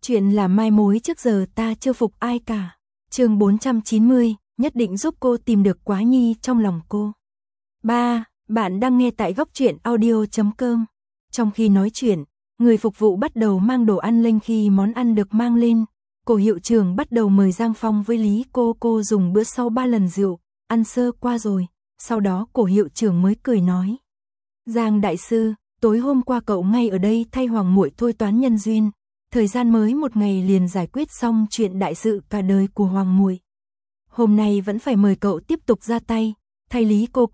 Chuyện là mai mối trước giờ ta chưa phục ai cả. Chương 490, nhất định giúp cô tìm được Quá Nhi trong lòng cô. 3. Bạn đang nghe tại góc truyện audio.com. Trong khi nói chuyện, người phục vụ bắt đầu mang đồ ăn lên. Khi món ăn được mang lên, cổ hiệu trưởng bắt đầu mời Giang Phong với Lý cô dùng bữa sau 3 lần rượu, ăn sơ qua rồi. Sau đó cổ hiệu trưởng mới cười nói: Giang đại sư, tối hôm qua cậu ngay ở đây thay Hoàng muội thôi toán nhân duyên. Thời gian mới 1 ngày liền giải quyết xong chuyện đại sự cả đời của Hoàng muội. Hôm nay vẫn phải mời cậu tiếp tục ra tay, thay Lý cô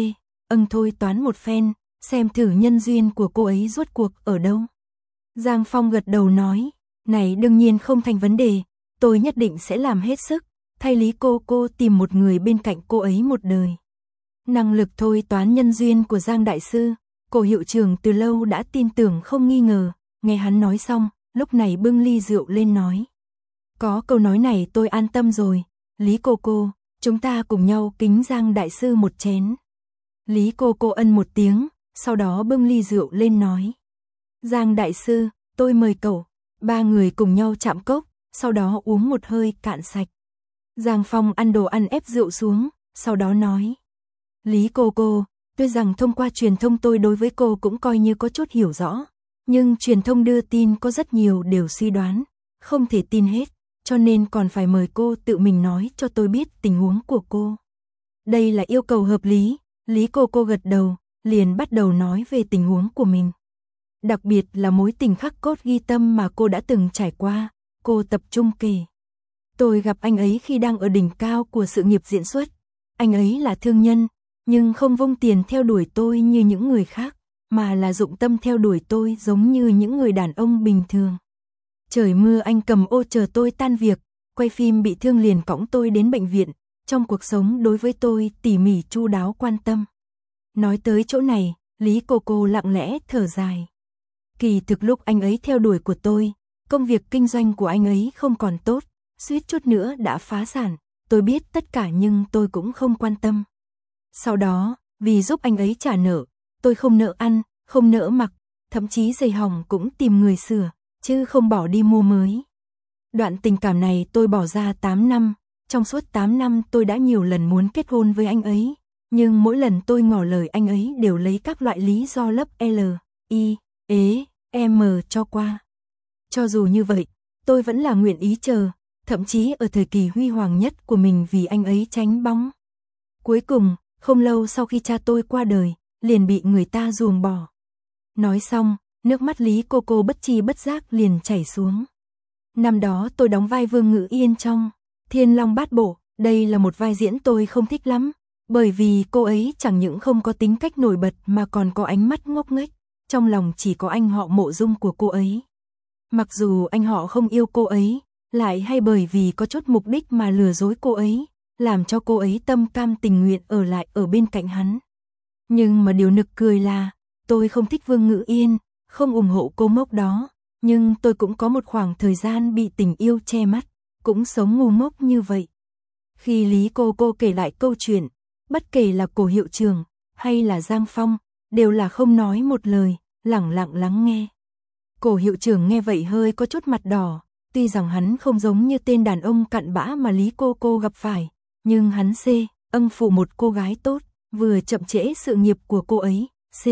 thôi toán một phen, xem thử nhân duyên của cô ấy rốt cuộc ở đâu. Giang Phong gật đầu nói: Này đương nhiên không thành vấn đề, tôi nhất định sẽ làm hết sức, thay Lý cô tìm một người bên cạnh cô ấy một đời. Năng lực thôi toán nhân duyên của Giang đại sư, cổ hiệu trưởng từ lâu đã tin tưởng không nghi ngờ. Nghe hắn nói xong, lúc này bưng ly rượu lên nói: Có câu nói này tôi an tâm rồi. Lý cô, chúng ta cùng nhau kính Giang đại sư một chén. Lý cô ân một tiếng, sau đó bưng ly rượu lên nói: Giang đại sư, tôi mời cậu. 3 người cùng nhau chạm cốc, sau đó uống một hơi cạn sạch. Giang Phong ăn đồ ăn ép rượu xuống, sau đó nói: Lý cô, tuy rằng thông qua truyền thông tôi đối với cô cũng coi như có chút hiểu rõ, nhưng truyền thông đưa tin có rất nhiều đều suy đoán, không thể tin hết, cho nên còn phải mời cô tự mình nói cho tôi biết tình huống của cô. Đây là yêu cầu hợp lý. Lý cô gật đầu, liền bắt đầu nói về tình huống của mình. Đặc biệt là mối tình khắc cốt ghi tâm mà cô đã từng trải qua, cô tập trung kể. Tôi gặp anh ấy khi đang ở đỉnh cao của sự nghiệp diễn xuất. Anh ấy là thương nhân, nhưng không vung tiền theo đuổi tôi như những người khác, mà là dụng tâm theo đuổi tôi giống như những người đàn ông bình thường. Trời mưa anh cầm ô chờ tôi tan việc, quay phim bị thương liền cõng tôi đến bệnh viện. Trong cuộc sống đối với tôi tỉ mỉ chu đáo quan tâm. Nói tới chỗ này, Lý cô lặng lẽ thở dài. Kỳ thực lúc anh ấy theo đuổi của tôi, công việc kinh doanh của anh ấy không còn tốt, suýt chút nữa đã phá sản. Tôi biết tất cả nhưng tôi cũng không quan tâm. Sau đó, vì giúp anh ấy trả nợ, tôi không nợ ăn, không nợ mặc, thậm chí giày hỏng cũng tìm người sửa, chứ không bỏ đi mua mới. Đoạn tình cảm này tôi bỏ ra 8 năm. Trong suốt 8 năm tôi đã nhiều lần muốn kết hôn với anh ấy, nhưng mỗi lần tôi ngỏ lời anh ấy đều lấy các loại lý do lấp L, I, E, M cho qua. Cho dù như vậy, tôi vẫn là nguyện ý chờ, thậm chí ở thời kỳ huy hoàng nhất của mình vì anh ấy tránh bóng. Cuối cùng, không lâu sau khi cha tôi qua đời, liền bị người ta ruồng bỏ. Nói xong, nước mắt Lý cô bất tri bất giác liền chảy xuống. Năm đó tôi đóng vai Vương Ngữ Yên trong Thiên Long Bát Bộ. Đây là một vai diễn tôi không thích lắm, bởi vì cô ấy chẳng những không có tính cách nổi bật mà còn có ánh mắt ngốc nghếch, trong lòng chỉ có anh họ Mộ Dung của cô ấy. Mặc dù anh họ không yêu cô ấy, lại hay bởi vì có chút mục đích mà lừa dối cô ấy, làm cho cô ấy tâm cam tình nguyện ở lại ở bên cạnh hắn. Nhưng mà điều nực cười là, tôi không thích Vương Ngữ Yên, không ủng hộ cô mốc đó, nhưng tôi cũng có một khoảng thời gian bị tình yêu che mắt, cũng sống ngu ngốc như vậy. Khi Lý cô kể lại câu chuyện, bất kể là cổ hiệu trưởng hay là Giang Phong, đều là không nói một lời, lẳng lặng lắng nghe. Cổ hiệu trưởng nghe vậy hơi có chút mặt đỏ, tuy rằng hắn không giống như tên đàn ông cặn bã mà Lý cô gặp phải, nhưng hắn âng phụ một cô gái tốt, vừa chậm trễ sự nghiệp của cô ấy.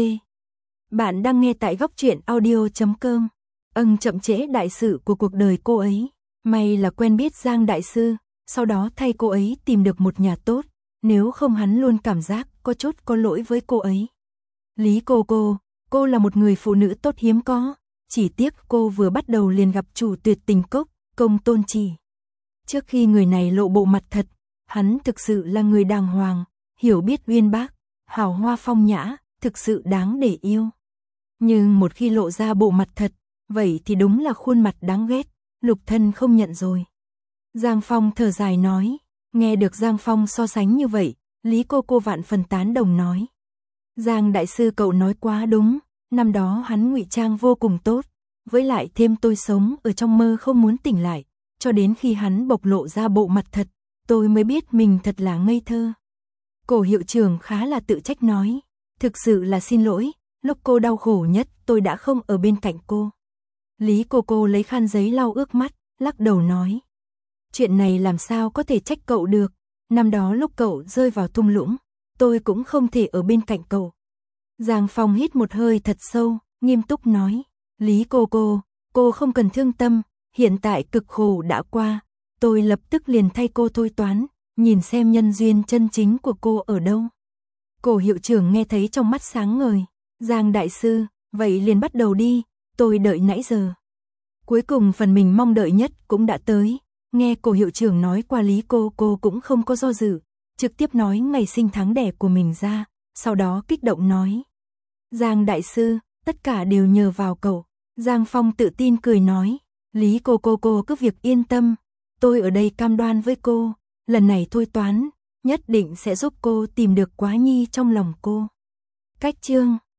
Bạn đang nghe tại góc truyện audio.com. Chậm trễ đại sự của cuộc đời cô ấy. May là quen biết Giang đại sư, sau đó thay cô ấy tìm được một nhà tốt, nếu không hắn luôn cảm giác có chút có lỗi với cô ấy. Lý cô là một người phụ nữ tốt hiếm có, chỉ tiếc cô vừa bắt đầu liền gặp chủ tuyệt tình cốc, Công Tôn Chỉ. Trước khi người này lộ bộ mặt thật, hắn thực sự là người đàng hoàng, hiểu biết uyên bác, hào hoa phong nhã, thực sự đáng để yêu. Nhưng một khi lộ ra bộ mặt thật, vậy thì đúng là khuôn mặt đáng ghét. Lục thân không nhận rồi. Giang Phong thở dài nói. Nghe được Giang Phong so sánh như vậy, Lý cô vạn phần tán đồng nói: Giang đại sư cậu nói quá đúng, năm đó hắn ngụy trang vô cùng tốt, với lại thêm tôi sống ở trong mơ không muốn tỉnh lại, cho đến khi hắn bộc lộ ra bộ mặt thật, tôi mới biết mình thật là ngây thơ. Cổ hiệu trưởng khá là tự trách nói: Thực sự là xin lỗi, lúc cô đau khổ nhất tôi đã không ở bên cạnh cô. Lý cô lấy khăn giấy lau ướt mắt, lắc đầu nói. Chuyện này làm sao có thể trách cậu được, năm đó lúc cậu rơi vào thung lũng, tôi cũng không thể ở bên cạnh cậu. Giang Phong hít một hơi thật sâu, nghiêm túc nói. Lý cô không cần thương tâm, hiện tại cực khổ đã qua, tôi lập tức liền thay cô thôi toán, nhìn xem nhân duyên chân chính của cô ở đâu. Cổ hiệu trưởng nghe thấy trong mắt sáng ngời. Giang đại sư, vậy liền bắt đầu đi, tôi đợi nãy giờ. Cuối cùng phần mình mong đợi nhất cũng đã tới. Nghe cổ hiệu trưởng nói qua Lý cô cũng không có do dự, trực tiếp nói ngày sinh tháng đẻ của mình ra, sau đó kích động nói. Giang đại sư, tất cả đều nhờ vào cậu. Giang Phong tự tin cười nói. Lý cô cứ việc yên tâm, tôi ở đây cam đoan với cô, lần này thôi toán, nhất định sẽ giúp cô tìm được Quá Nhi trong lòng cô. Cách chương